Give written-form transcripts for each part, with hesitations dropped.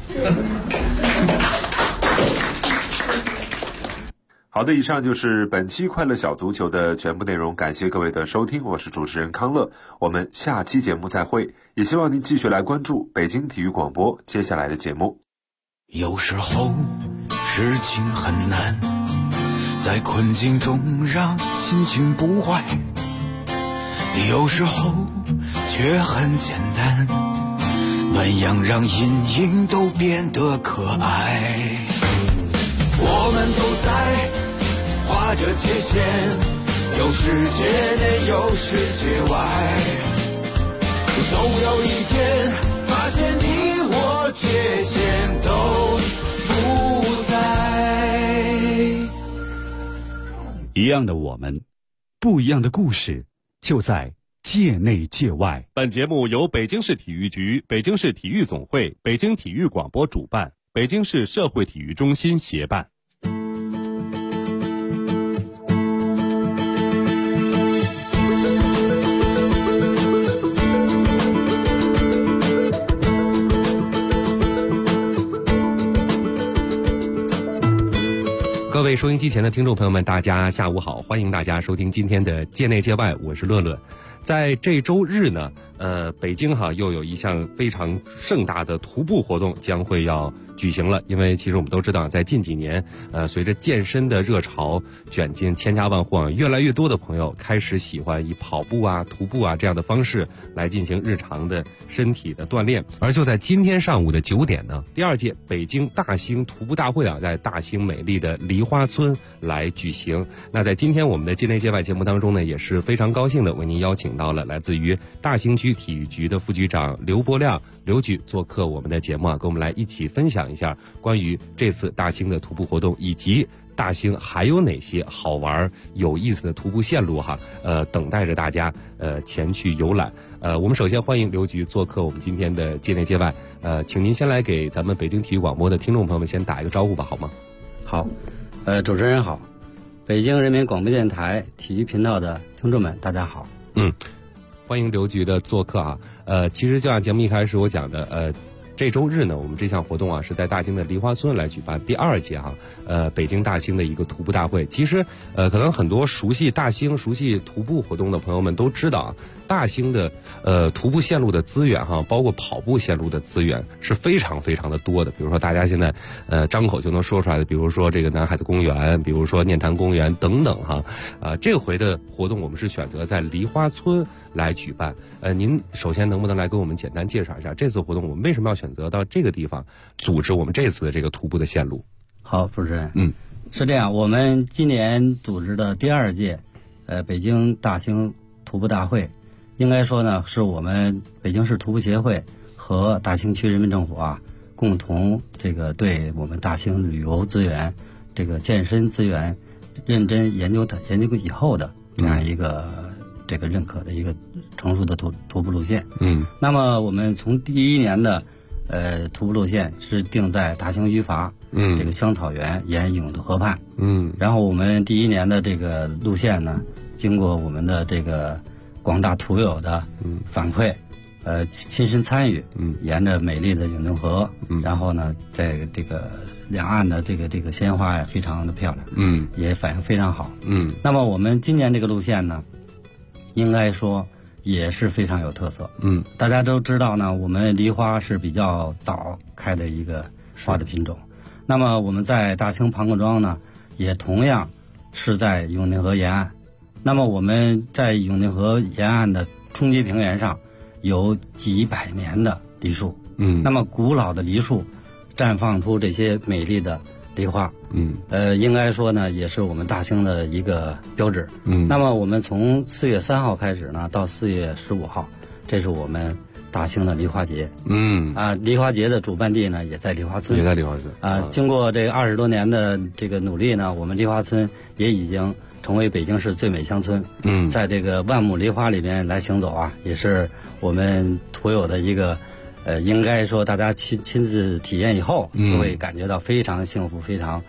好的，以上就是本期快乐小足球的全部内容，感谢各位的收听，我是主持人康乐，我们下期节目再会，也希望您继续来关注北京体育广播接下来的节目。 有时候事情很难，在困境中让心情不坏，有时候却很简单，那样让阴影都变得可爱。我们都在画着界限，有世界内有世界外，总有一天发现你我界限都不在。 一样的我们，不一样的故事，就在界内界外。 本节目由北京市体育局、北京市体育总会、北京体育广播主办，北京市社会体育中心协办。各位收音机前的听众朋友们，大家下午好，欢迎大家收听今天的界内界外，我是乐乐。在这周日呢，北京又有一项非常盛大的徒步活动将会要举行了。因为其实我们都知道，在近几年，随着健身的热潮卷进千家万户越来越多的朋友开始喜欢以跑步徒步这样的方式来进行日常的身体的锻炼。而就在今天上午的9点呢，第2届北京大兴徒步大会在大兴美丽的梨花村来举行。那在今天我们的界内界外节目当中呢，也是非常高兴的为您邀请到了来自于大兴区体育局的副局长刘伯亮刘局做客我们的节目跟我们来一起分享一下关于这次大兴的徒步活动，以及大兴还有哪些好玩有意思的徒步线路等待着大家前去游览。我们首先欢迎刘局做客我们今天的界内界外，请您先来给咱们北京体育广播的听众朋友们先打一个招呼吧，好吗？ 好，主持人好，北京人民广播电台体育频道的听众们大家好。 欢迎刘局的做客其实就像节目一开始我讲的，这周日呢，我们这项活动是在大兴的梨花村来举办第2届北京大兴的一个徒步大会。其实可能很多熟悉大兴、熟悉徒步活动的朋友们都知道大兴的徒步线路的资源包括跑步线路的资源是非常非常的多的。比如说大家现在张口就能说出来的，比如说这个南海的公园，比如说念坛公园等等这回的活动我们是选择在梨花村来举办。您首先能不能来给我们简单介绍一下这次活动我们为什么要选择到这个地方组织我们这次的这个徒步的线路？ 好，主持人，是这样，我们今年组织的第2届北京大兴徒步大会，应该说呢是我们北京市徒步协会和大兴区人民政府共同这个对我们大兴旅游资源、这个健身资源认真研究以后的这样一个这个认可的一个成熟的徒步路线。那么我们从第1年的徒步路线是定在大兴余阀这个香草园沿永渡河畔。然后我们第1年的这个路线呢，经过我们的这个广大徒友的反馈，亲身参与，沿着美丽的永定河，然后呢，在这个两岸的这个鲜花非常的漂亮，也反应非常好。那么我们今年这个路线呢，应该说也是非常有特色。大家都知道呢，我们梨花是比较早开的一个花的品种。那么我们在大兴庞各庄呢，也同样是在永定河沿岸。那么我们在永定河沿岸的冲积平原上有几百年的梨树，那么古老的梨树绽放出这些美丽的梨花，应该说呢也是我们大兴的一个标志。那么我们从4月3号开始呢，到4月15号，这是我们大兴的梨花节。梨花节的主办地呢也在梨花村，经过这20多年的这个努力呢，我们梨花村也已经成为北京市最美乡村。在这个万亩梨花里面来行走也是我们徒友的一个应该说大家亲自体验以后，就会感觉到非常幸福、非常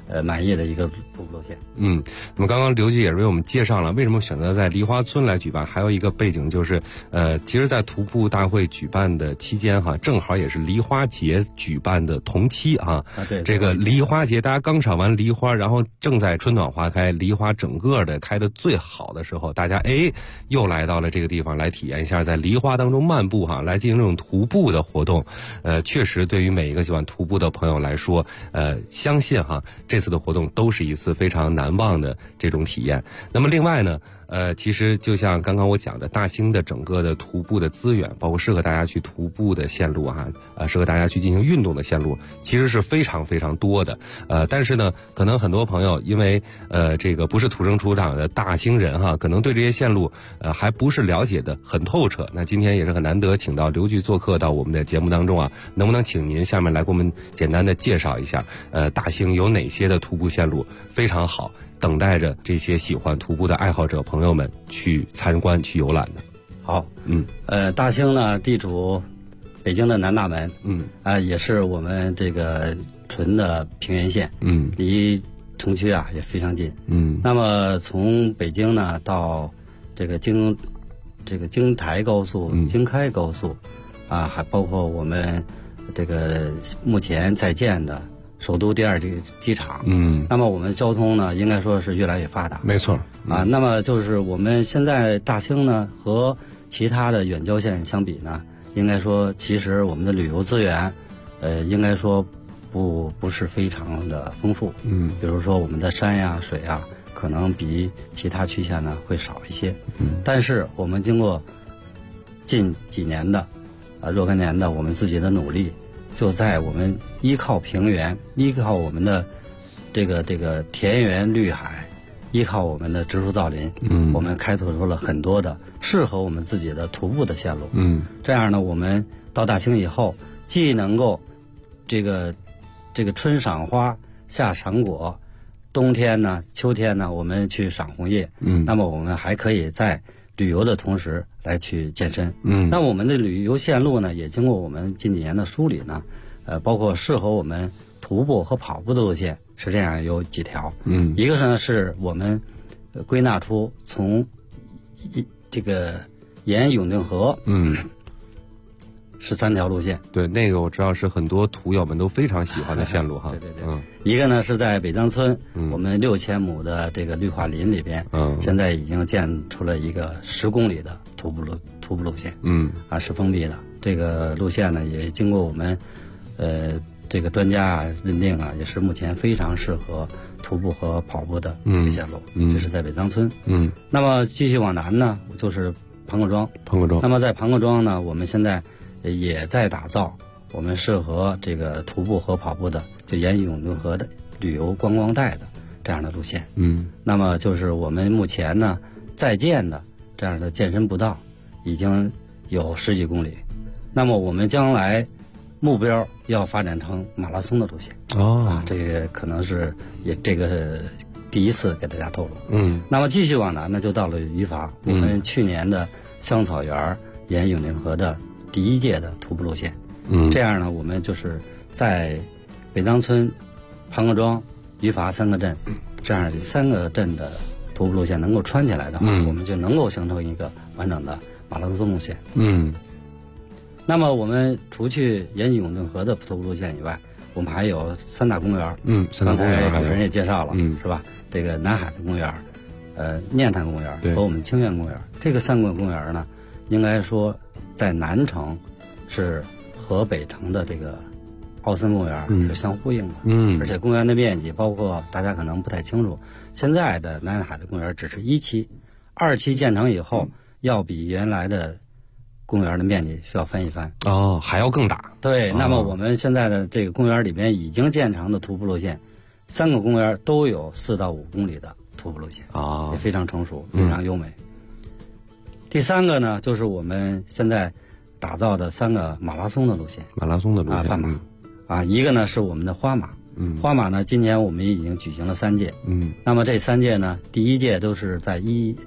满意的一个徒步路线。 那么刚刚刘局也是为我们介绍了为什么选择在梨花村来举办，还有一个背景就是，其实在徒步大会举办的期间哈，正好也是梨花节举办的同期啊。 对， 这个梨花节大家刚赏完梨花，然后正在春暖花开，梨花整个的开得最好的时候，大家又来到了这个地方来体验一下在梨花当中漫步哈，来进行这种徒步的活动。确实对于每一个喜欢徒步的朋友来说，相信哈这次的活动都是一次非常难忘的这种体验。那么另外呢，其实就像刚刚我讲的，大兴的整个的徒步的资源，包括适合大家去徒步的线路哈，适合大家去进行运动的线路，其实是非常非常多的。但是呢，可能很多朋友因为这个不是土生土长的大兴人哈，可能对这些线路还不是了解的很透彻。那今天也是很难得请到刘局做客到我们的节目当中啊，能不能请您下面来给我们简单的介绍一下，大兴有哪些的徒步线路非常好，等待着这些喜欢徒步的爱好者朋友们去参观去游览的。 好，大兴呢地处北京的南大门，也是我们这个纯的平原县，离城区啊也非常近，那么从北京呢到这个京台高速、京开高速，还包括我们这个目前在建的首都第2这个机场，那么我们交通呢应该说是越来越发达， 没错， 那么就是我们现在大兴呢和其他的远郊县相比呢，应该说其实我们的旅游资源，应该说不是非常的丰富，比如说我们的山呀、水呀，可能比其他区县呢会少一些，但是我们经过近几年的若干年的我们自己的努力，就在我们依靠平原，依靠我们的这个田园绿海，依靠我们的植树造林，我们开拓出了很多的适合我们自己的徒步的线路，这样呢，我们到大兴以后，既能够这个春赏花，夏赏果，冬天呢、秋天呢，我们去赏红叶，那么我们还可以在旅游的同时来去健身，那我们的旅游线路呢，也经过我们近几年的梳理呢，包括适合我们徒步和跑步的路线是这样有几条，一个呢是我们归纳出从这个沿永定河，是3条路线， 对，那个我知道是很多土友们都非常喜欢的线路哈。 对，一个呢是在北江村，我们6000亩的这个绿化林里边，现在已经建出了一个10公里的徒步路线，是封闭的。这个路线呢也经过我们这个专家认定也是目前非常适合徒步和跑步的一个线路，这是在北江村。那么继续往南呢，就是庞各庄。那么在庞各庄呢，我们现在也在打造我们适合这个徒步和跑步的，就沿永定河的旅游观光带的这样的路线。那么就是我们目前呢在建的这样的健身步道已经有10几公里，那么我们将来目标要发展成马拉松的路线。这个可能是也这个第一次给大家透露。那么继续往南呢，就到了榆筏，我们去年的香草园沿永定河的第1届的徒步路线，这样呢，我们就是在北江村、庞各庄、榆筏3个镇，这样3个镇的徒步路线能够穿起来的话，我们就能够形成一个完整的马拉松路线。那么我们除去沿永定河的徒步路线以外，我们还有3大公园。 3大公园刚才主持人也介绍了，是吧？这个南海的公园、念坛公园和我们清苑公园，这个3个公园呢，应该说在南城是和北城的这个奥森公园是相呼应的，而且公园的面积包括大家可能不太清楚，现在的南海的公园只是1期，2期建成以后，要比原来的公园的面积需要翻一番， 还要更大。 对，那么我们现在的这个公园里边已经建成的徒步路线，3个公园都有4到5公里的徒步路线，也非常成熟，非常优美。第3个呢，就是我们现在打造的3个马拉松的路线，半马，一个呢是我们的花马，花马呢今年我们已经举行了3届，那么这3届呢，第1届都是在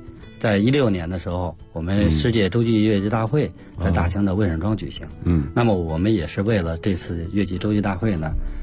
16年的时候，我们世界洲际越剧大会在大兴的魏沈庄举行，那么我们也是为了这次越剧洲际大会呢，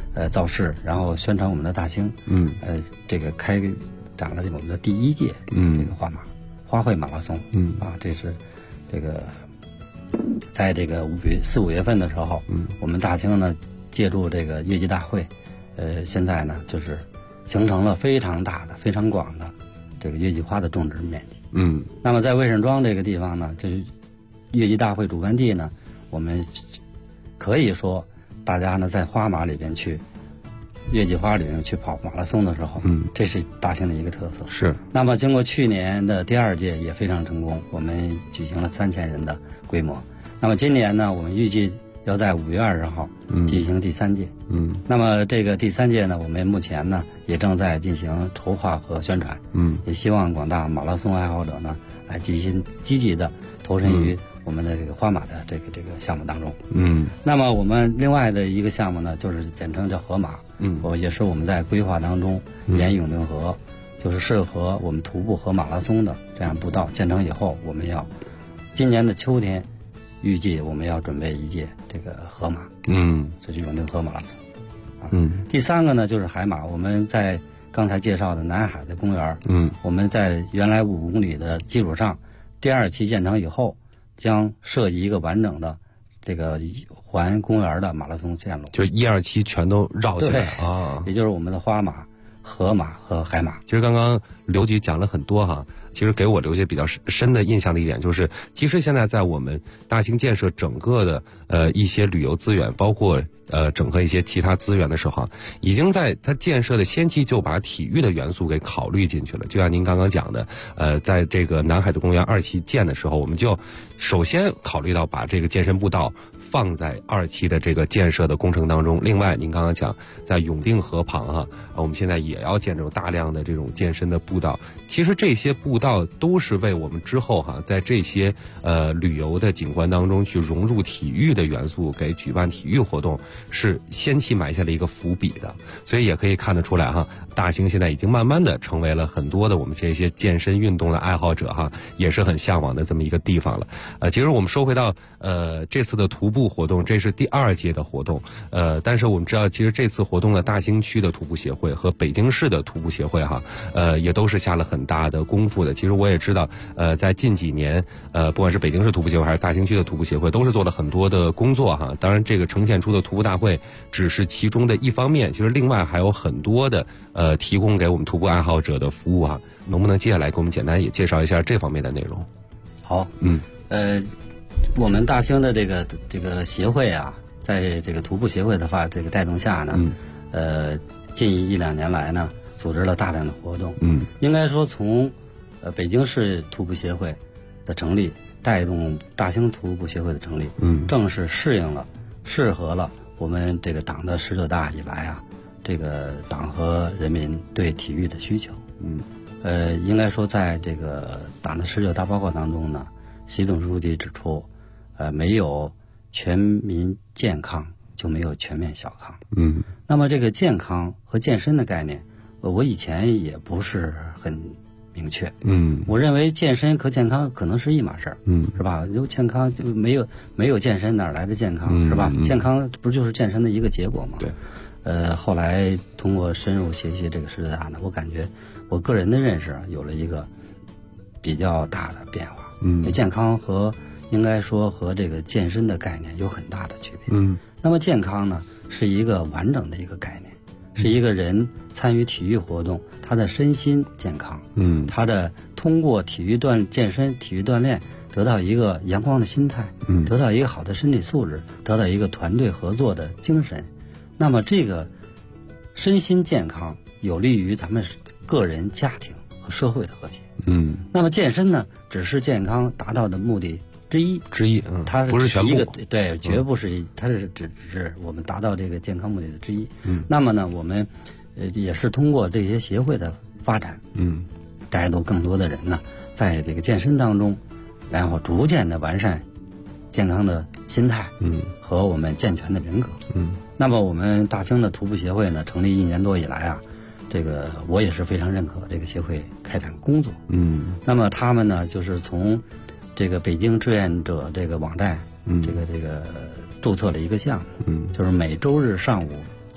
造势，然后宣传我们的大兴，这个开展了我们的第1届这个花卉马拉松，这是这个在这个4、5月份的时候，我们大兴呢借助这个月季大会，现在呢就是形成了非常大的、非常广的这个月季花的种植面积。那么在魏胜庄这个地方呢，这是月季大会主办地呢，我们可以说大家呢在花马里边去。月季花里面去跑马拉松的时候，这是大兴的一个特色。 是。 那么经过去年的第2届也非常成功，我们举行了3000人的规模。那么今年呢，我们预计要在5月20号进行第3届。那么这个第3届呢，我们目前呢也正在进行筹划和宣传。也希望广大马拉松爱好者呢来进行积极的投身于我们的这个花马的这个项目当中。那么我们另外的一个项目呢，就是简称叫河马。也是我们在规划当中沿永定河，就是适合我们徒步和马拉松的这样步道建成以后，我们要今年的秋天预计我们要准备1届这个河马。这是永定河马拉松。第3个呢就是海马，我们在刚才介绍的南海的公园，我们在原来5公里的基础上，第2期建成以后，将设计一个完整的这个环公园的马拉松线路， 就1、2期全都绕起来啊， 也就是我们的花马、河马和海马。 其实刚刚刘局讲了很多哈，其实给我留下比较深的印象的一点就是，其实现在在我们大兴建设整个的一些旅游资源，包括整合一些其他资源的时候，已经在它建设的先期就把体育的元素给考虑进去了。就像您刚刚讲的，在这个南海的公园2期建的时候，我们就首先考虑到把这个健身步道放在2期的这个建设的工程当中。另外，您刚刚讲在永定河旁我们现在也要建这种大量的这种健身的步道。其实这些步道都是为我们之后在这些旅游的景观当中去融入体育的元素，给举办体育活动是先期埋下了一个伏笔的。所以也可以看得出来大兴现在已经慢慢的成为了很多的我们这些健身运动的爱好者也是很向往的这么一个地方了。其实我们说回到这次的徒步活动，这是第2届的活动，但是我们知道其实这次活动的大兴区的徒步协会和北京市的徒步协会也都是下了很大的功夫的。其实我也知道在近几年不管是北京市徒步协会还是大兴区的徒步协会都是做了很多的工作当然这个呈现出的徒步大会只是其中的一方面，其实另外还有很多的提供给我们徒步爱好者的服务能不能接下来给我们简单也介绍一下这方面的内容？ 好，我们大兴的这个协会在这个徒步协会的这个带动下呢，近1、2年来呢，组织了大量的活动。应该说从北京市徒步协会的成立，带动大兴徒步协会的成立，正是适合了我们这个党的19大以来这个党和人民对体育的需求。应该说在这个党的19大报告当中呢，习总书记指出，没有全民健康就没有全面小康。那么这个健康和健身的概念，我以前也不是很明确。我认为健身和健康可能是一码事儿，是吧？有健康就没有健身，哪来的健康，是吧？健康不就是健身的一个结果吗？对。后来通过深入学习这个19大呢，我感觉我个人的认识有了一个比较大的变化。健康应该说和这个健身的概念有很大的区别。那么健康呢，是一个完整的一个概念，是一个人参与体育活动，他的身心健康，他的通过健身、体育锻炼，得到一个阳光的心态，得到一个好的身体素质，得到一个团队合作的精神。那么这个身心健康有利于咱们个人、家庭和社会的和谐。那么健身呢，只是健康达到的目的之一，它不是全部， 对，绝不是，它是只是我们达到这个健康目的的之一。那么呢，我们也是通过这些协会的发展，带动更多的人呢，在这个健身当中，然后逐渐的完善健康的心态，和我们健全的人格。那么我们大兴的徒步协会呢，成立1年多以来这个我也是非常认可这个协会开展工作。那么他们呢，就是从这个北京志愿者这个网站，这个注册了一个项目，就是每周日上午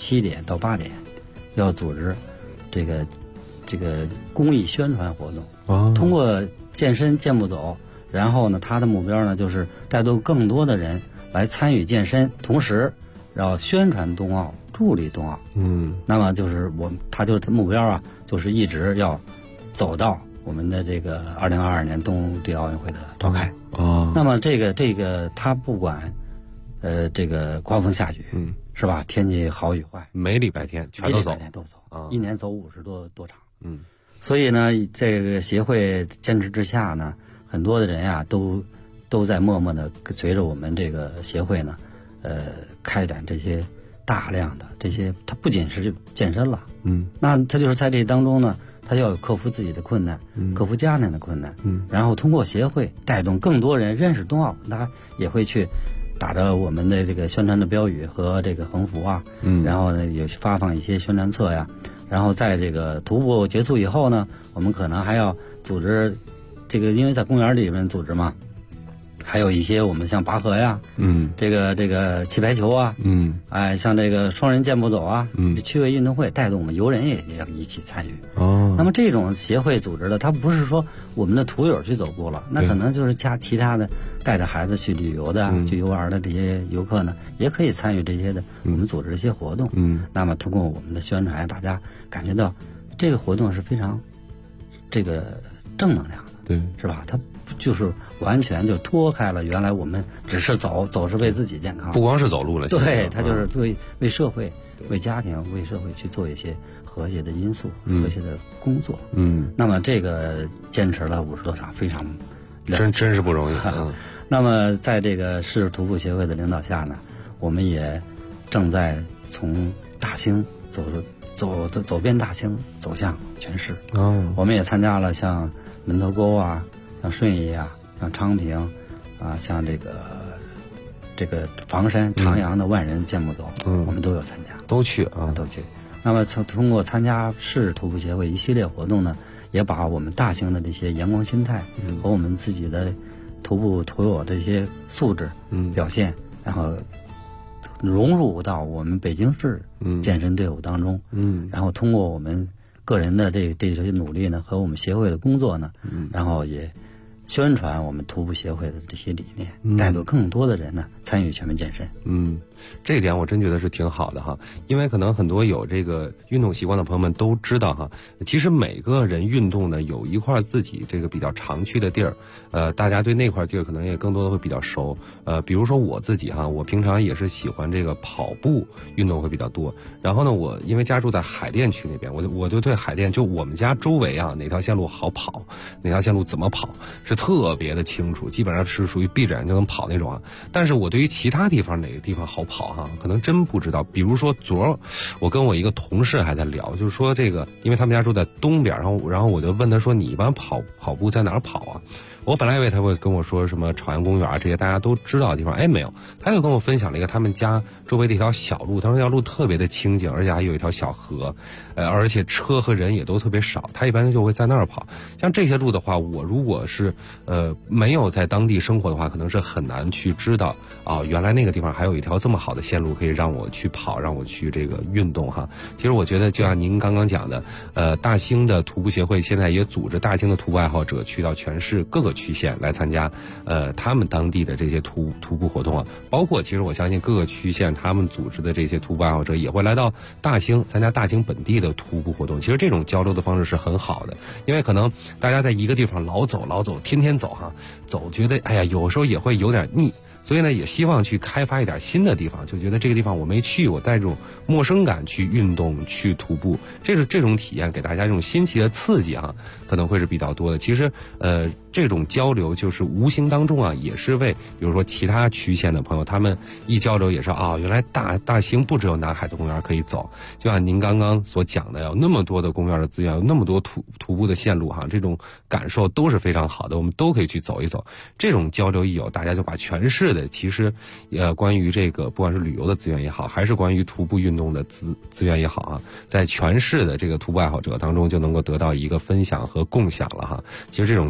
7点到8点，要组织这个公益宣传活动。通过健身健步走，然后呢，他的目标呢就是带动更多的人来参与健身，同时要宣传冬奥，助力冬奥。那么就是他就是目标啊，就是一直要走到我们的这个2022年冬季奥运会的召开。那么这个他不管这个刮风下雨，是吧？天气好与坏， 每礼拜天全都走， 一年走50多场。所以呢，这个协会坚持之下呢，很多的人呀都在默默的随着我们这个协会呢，开展这些大量的这些，他不仅是健身了，那他就是在这当中呢，他要克服自己的困难，克服家庭的困难，然后通过协会带动更多人认识冬奥，他也会去打着我们的这个宣传的标语和这个横幅啊，然后呢也发放一些宣传册呀，然后在这个徒步结束以后呢，我们可能还要组织这个，因为在公园里面组织嘛，还有一些我们像拔河呀，这个气排球啊，像这个双人健步走啊，趣味运动会带动我们游人也要一起参与。那么这种协会组织的，它不是说我们的徒友去走步了，那可能就是其他的带着孩子去旅游的、去游玩的这些游客呢，也可以参与这些的我们组织的一些活动。那么通过我们的宣传，大家感觉到这个活动是非常这个正能量的， 对， 是吧？它就是完全就脱开了原来我们只是走是为自己健康， 不光是走路了， 对，它就是为社会、为家庭、为社会去做一些和谐的因素、和谐的工作。那么这个坚持了50多场，非常真是不容易。 那么在这个市徒步协会的领导下呢，我们也正在从大兴走遍大兴，走向全市。我们也参加了像门头沟啊，像顺义啊，像昌平啊，像这个房山、长阳的万人健步走，我们都有参加， 都去。 那么通过参加市徒步协会一系列活动呢，也把我们大兴的这些阳光心态和我们自己的徒步徒友这些素质表现，然后融入到我们北京市健身队伍当中。然后通过我们个人的这些努力呢，和我们协会的工作呢，然后也宣传我们徒步协会的这些理念，带动更多的人呢参与全民健身。 这一点我真觉得是挺好的哈，因为可能很多有这个运动习惯的朋友们都知道哈，其实每个人运动呢有一块自己这个比较常去的地儿，大家对那块地儿可能也更多的会比较熟，比如说我自己哈，我平常也是喜欢这个跑步运动会比较多，然后呢，我因为家住在海淀区那边，我就对海淀就我们家周围啊哪条线路好跑，哪条线路怎么跑是特别的清楚，基本上是属于闭着眼就能跑那种啊。但是我对于其他地方哪个地方好跑哈，可能真不知道。比如说昨儿我跟我一个同事还在聊，就是说这个，因为他们家住在东边，然后我就问他说，你一般跑步在哪儿跑啊？我本来以为他会跟我说什么朝阳公园啊这些大家都知道的地方，没有，他就跟我分享了一个他们家周围的一条小路，他说那条路特别的清静，而且还有一条小河，而且车和人也都特别少，他一般就会在那儿跑。像这些路的话，我如果是没有在当地生活的话，可能是很难去知道原来那个地方还有一条这么好的线路可以让我去跑，让我去这个运动哈。其实我觉得就像您刚刚讲的，大兴的徒步协会现在也组织大兴的徒步爱好者去到全市各个区县来参加他们当地的这些徒步活动啊，包括其实我相信各个区县他们组织的这些徒步爱好者也会来到大兴参加大兴本地的徒步活动。其实这种交流的方式是很好的，因为可能大家在一个地方老走天天走哈，走觉得有时候也会有点腻，所以呢也希望去开发一点新的地方，就觉得这个地方我没去，我带这种陌生感去运动去徒步，这种体验给大家这种新奇的刺激啊，可能会是比较多的。其实这种交流就是无形当中啊，也是为比如说其他区县的朋友，他们一交流也是原来大兴不只有南海的公园可以走，就像您刚刚所讲的，有那么多的公园的资源，有那么多徒步的线路哈，这种感受都是非常好的，我们都可以去走一走。这种交流一有，大家就把全市的其实关于这个不管是旅游的资源也好，还是关于徒步运动的资源也好啊，在全市的这个徒步爱好者当中就能够得到一个分享和共享了哈。其实这种交流我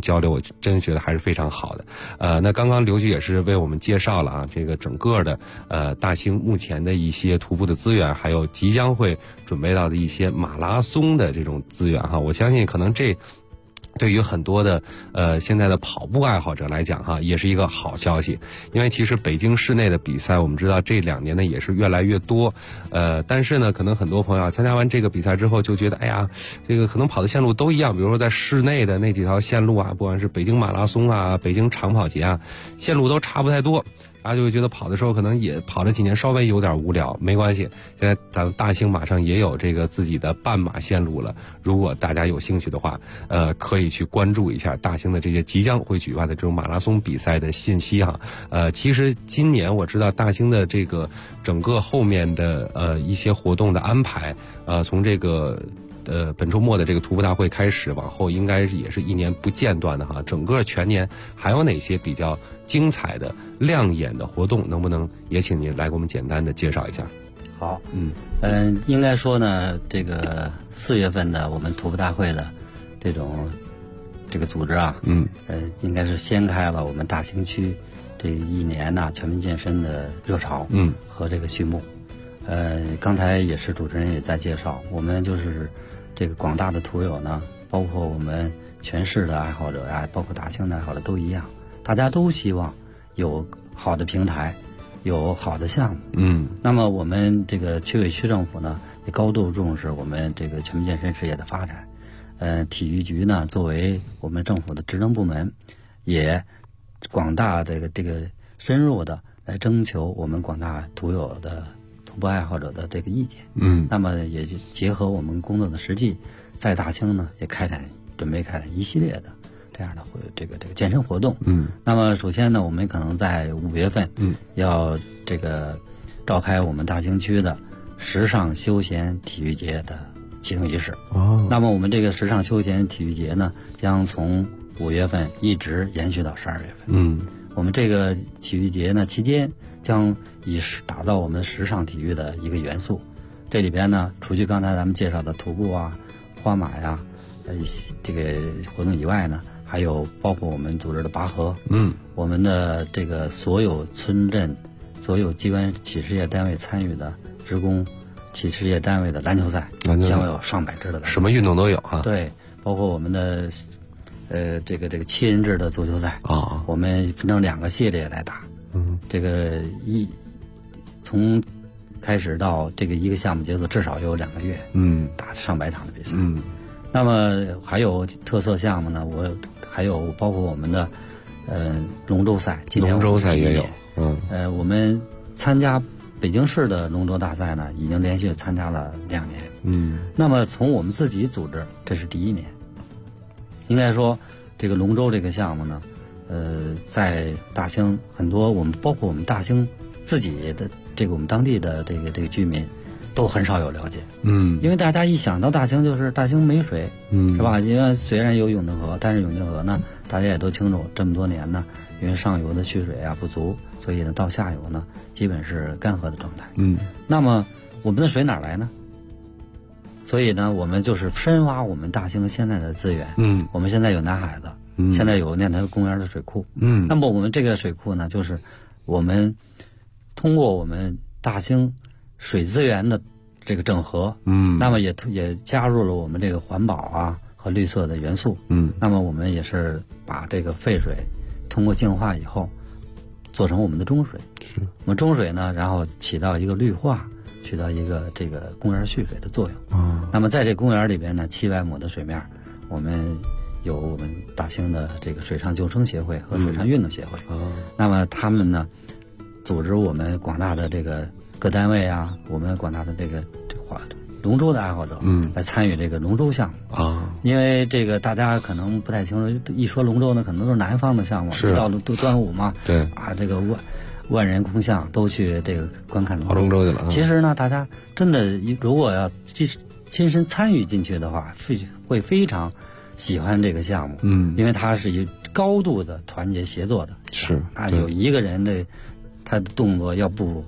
真觉得还是非常好的。那刚刚刘局也是为我们介绍了啊，这个整个的大兴目前的一些徒步的资源，还有即将会准备到的一些马拉松的这种资源哈。我相信可能这对于很多的现在的跑步爱好者来讲哈，也是一个好消息。因为其实北京市内的比赛，我们知道这2年呢也是越来越多，但是呢，可能很多朋友参加完这个比赛之后就觉得，哎呀，这个可能跑的线路都一样，比如说在市内的那几条线路啊，不管是北京马拉松啊、北京长跑节啊，线路都差不太多。大家就会觉得跑的时候可能也跑了几年，稍微有点无聊，没关系。现在咱们大兴马上也有这个自己的半马线路了，如果大家有兴趣的话，可以去关注一下大兴的这些即将会举办的这种马拉松比赛的信息哈。其实今年我知道大兴的这个整个后面的一些活动的安排，从这个本周末的这个徒步大会开始，往后应该也是一年不间断的哈。整个全年还有哪些比较精彩的、亮眼的活动？能不能也请您来给我们简单的介绍一下？ 好，应该说呢，这个4月份的我们徒步大会的这个组织啊，应该是掀开了我们大兴区这一年呢全民健身的热潮，和这个序幕。刚才也是主持人也在介绍，我们就是这个广大的徒友呢，包括我们全市的爱好者呀，包括大兴的爱好者都一样，大家都希望有好的平台，有好的项目。那么我们这个区委区政府呢，也高度重视我们这个全民健身事业的发展。体育局呢，作为我们政府的职能部门，也广大这个深入的来征求我们广大徒友的徒步爱好者的这个意见。那么也结合我们工作的实际，在大兴呢也准备开展一系列的这样的这个健身活动。那么首先呢，我们可能在5月份，要这个召开我们大兴区的时尚休闲体育节的启动仪式。那么我们这个时尚休闲体育节呢，将从5月份一直延续到12月份。我们这个体育节呢期间将打造我们时尚体育的一个元素。这里边呢，除去刚才咱们介绍的徒步啊、花马呀，这个活动以外呢，还有包括我们组织的拔河，我们的这个所有村镇、所有机关企事业单位参与的职工企事业单位的篮球赛，将有上百支的篮球赛， 什么运动都有哈。 对，包括我们的这个7人制的足球赛啊，我们分成2个系列来打。这个从开始到这个一个项目结束，至少有2个月，打上百场的比赛。那么还有特色项目呢，还有包括我们的龙舟赛，今年龙舟赛也有。 我们参加北京市的龙舟大赛呢，已经连续参加了2年。那么从我们自己组织，这是第1年。应该说，这个龙舟这个项目呢，在大兴很多包括我们大兴自己的我们当地的这个居民都很少有了解。因为大家一想到大兴就是大兴没水，是吧？因为虽然有永定河，但是永定河呢，大家也都清楚，这么多年呢，因为上游的蓄水不足，所以呢到下游呢基本是干涸的状态。那么我们的水哪来呢？所以呢，我们就是深挖我们大兴现在的资源。我们现在有南海子，现在有念台公园的水库。那么我们这个水库呢，就是我们通过我们大兴水资源的这个整合，那么也加入了我们这个环保和绿色的元素。那么我们也是把这个废水通过净化以后，做成我们的中水。我们中水呢，然后起到一个绿化，起到一个这个公园蓄水的作用。那么在这公园里边呢，700亩的水面，我们有我们大兴的这个水上救生协会和水上运动协会。那么他们呢，组织我们广大的这个各单位我们广大的这个龙舟的爱好者，来参与这个龙舟项目。因为这个大家可能不太清楚，一说龙舟呢，可能都是南方的项目，到端午嘛， 对这个万人空巷都去这个观看龙舟去了。 其实呢，大家真的如果要亲身参与进去的话，会非常喜欢这个项目。因为它是高度的团结协作的。 是有一个人的他的动作要不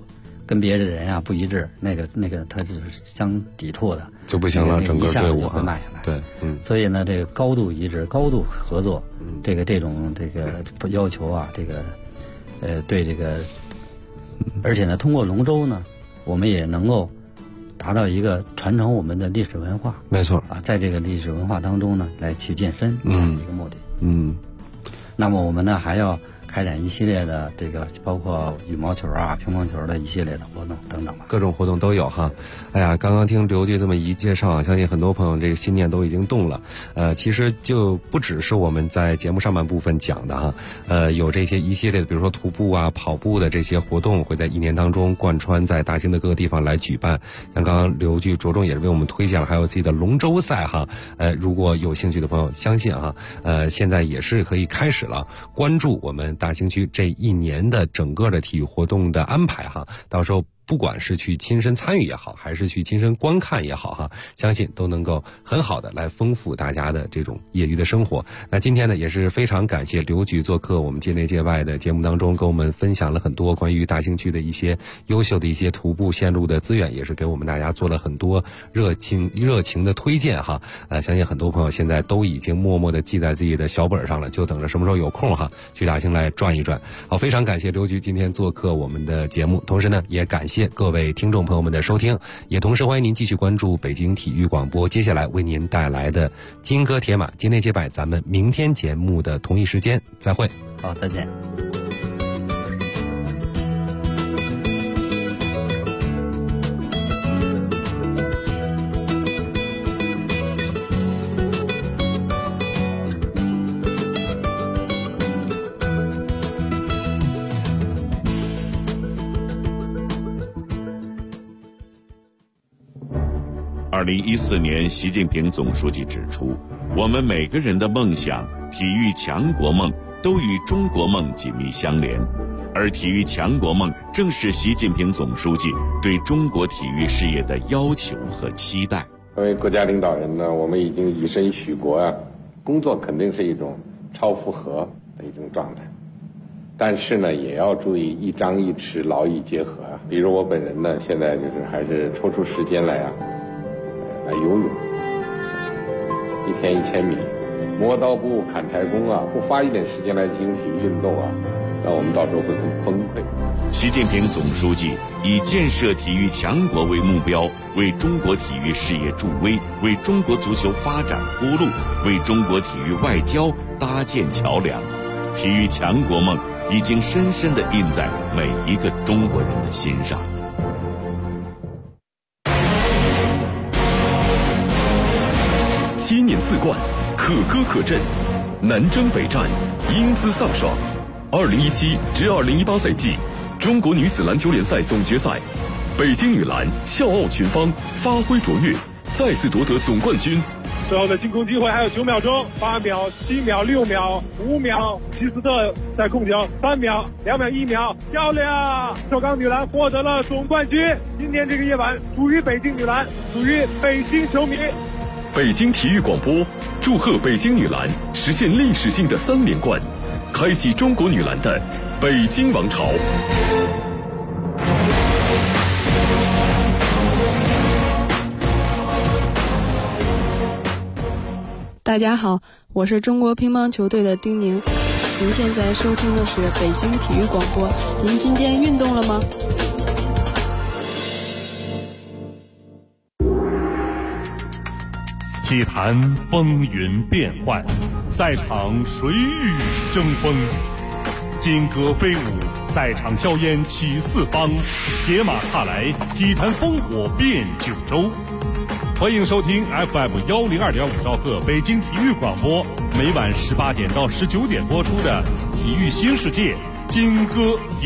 跟别的人不一致，那个它是相抵触的， 就不行了，整个队伍会慢下来。 对， 所以呢，这个高度一致、高度合作，这种要求对这个，而且呢，通过龙舟呢，我们也能够达到一个传承我们的历史文化。 没错在这个历史文化当中呢，来去健身这样的一个目的。那么我们呢还要开展一系列的包括羽毛球乒乓球的一系列的活动等等吧， 各种活动都有哈。哎呀，刚刚听刘局这么一介绍相信很多朋友这个心念都已经动了。其实就不只是我们在节目上半部分讲的哈，有这些一系列的，比如说徒步跑步的这些活动，会在一年当中贯穿在大兴的各个地方来举办。像刚刚刘局着重也是为我们推荐了，还有自己的龙舟赛哈。如果有兴趣的朋友，相信现在也是可以开始了，关注我们大兴区这一年的整个的体育活动的安排哈，到时候不管是去亲身参与也好，还是去亲身观看也好相信都能够很好的来丰富大家的这种业余的生活。那今天呢，也是非常感谢刘局做客我们界内界外的节目当中，跟我们分享了很多关于大兴区的一些优秀的一些徒步线路的资源，也是给我们大家做了很多热情的推荐相信很多朋友现在都已经默默的记在自己的小本上了，就等着什么时候有空去大兴来转一转。好，非常感谢刘局今天做客我们的节目，同时呢，也感谢各位听众朋友们的收听，也同时欢迎您继续关注北京体育广播接下来为您带来的金戈铁马界内界外，咱们明天节目的同一时间再会。 好，再见。 2014年，习近平总书记指出，我们每个人的梦想、体育强国梦都与中国梦紧密相连，而体育强国梦正是习近平总书记对中国体育事业的要求和期待。 作为国家领导人呢，我们已经以身许国工作肯定是一种超负荷的一种状态，但是呢，也要注意一张一弛，劳逸结合比如我本人呢，现在还是抽出时间来游泳，1天1000米，磨刀不误砍柴工不花一点时间来进行体育运动那我们到时候会很崩溃。 习近平总书记以建设体育强国为目标，为中国体育事业助威，为中国足球发展铺路，为中国体育外交搭建桥梁。体育强国梦已经深深地印在每一个中国人的心上。 7年4冠，可歌可阵，南征北战，英姿飒爽。2017至2018赛季中国女子篮球联赛总决赛，北京女篮笑傲群芳，发挥卓越，再次夺得总冠军。 最后的进攻机会还有9秒钟，8秒、7秒、6秒、5秒，希斯特在控球，3秒、2秒、1秒，漂亮！首钢女篮获得了总冠军。今天这个夜晚属于北京女篮，属于北京球迷。 北京体育广播祝贺北京女篮实现历史性的3连冠，开启中国女篮的北京王朝。 大家好，我是中国乒乓球队的丁宁。您现在收听的是北京体育广播。您今天运动了吗？ 体坛风云变幻，赛场谁与争锋？金戈飞舞，赛场硝烟起四方，铁马踏来，体坛烽火遍九州。欢迎收听 FM 102.5兆赫北京体育广播，每晚18点到19点播出的《体育新世界》金戈。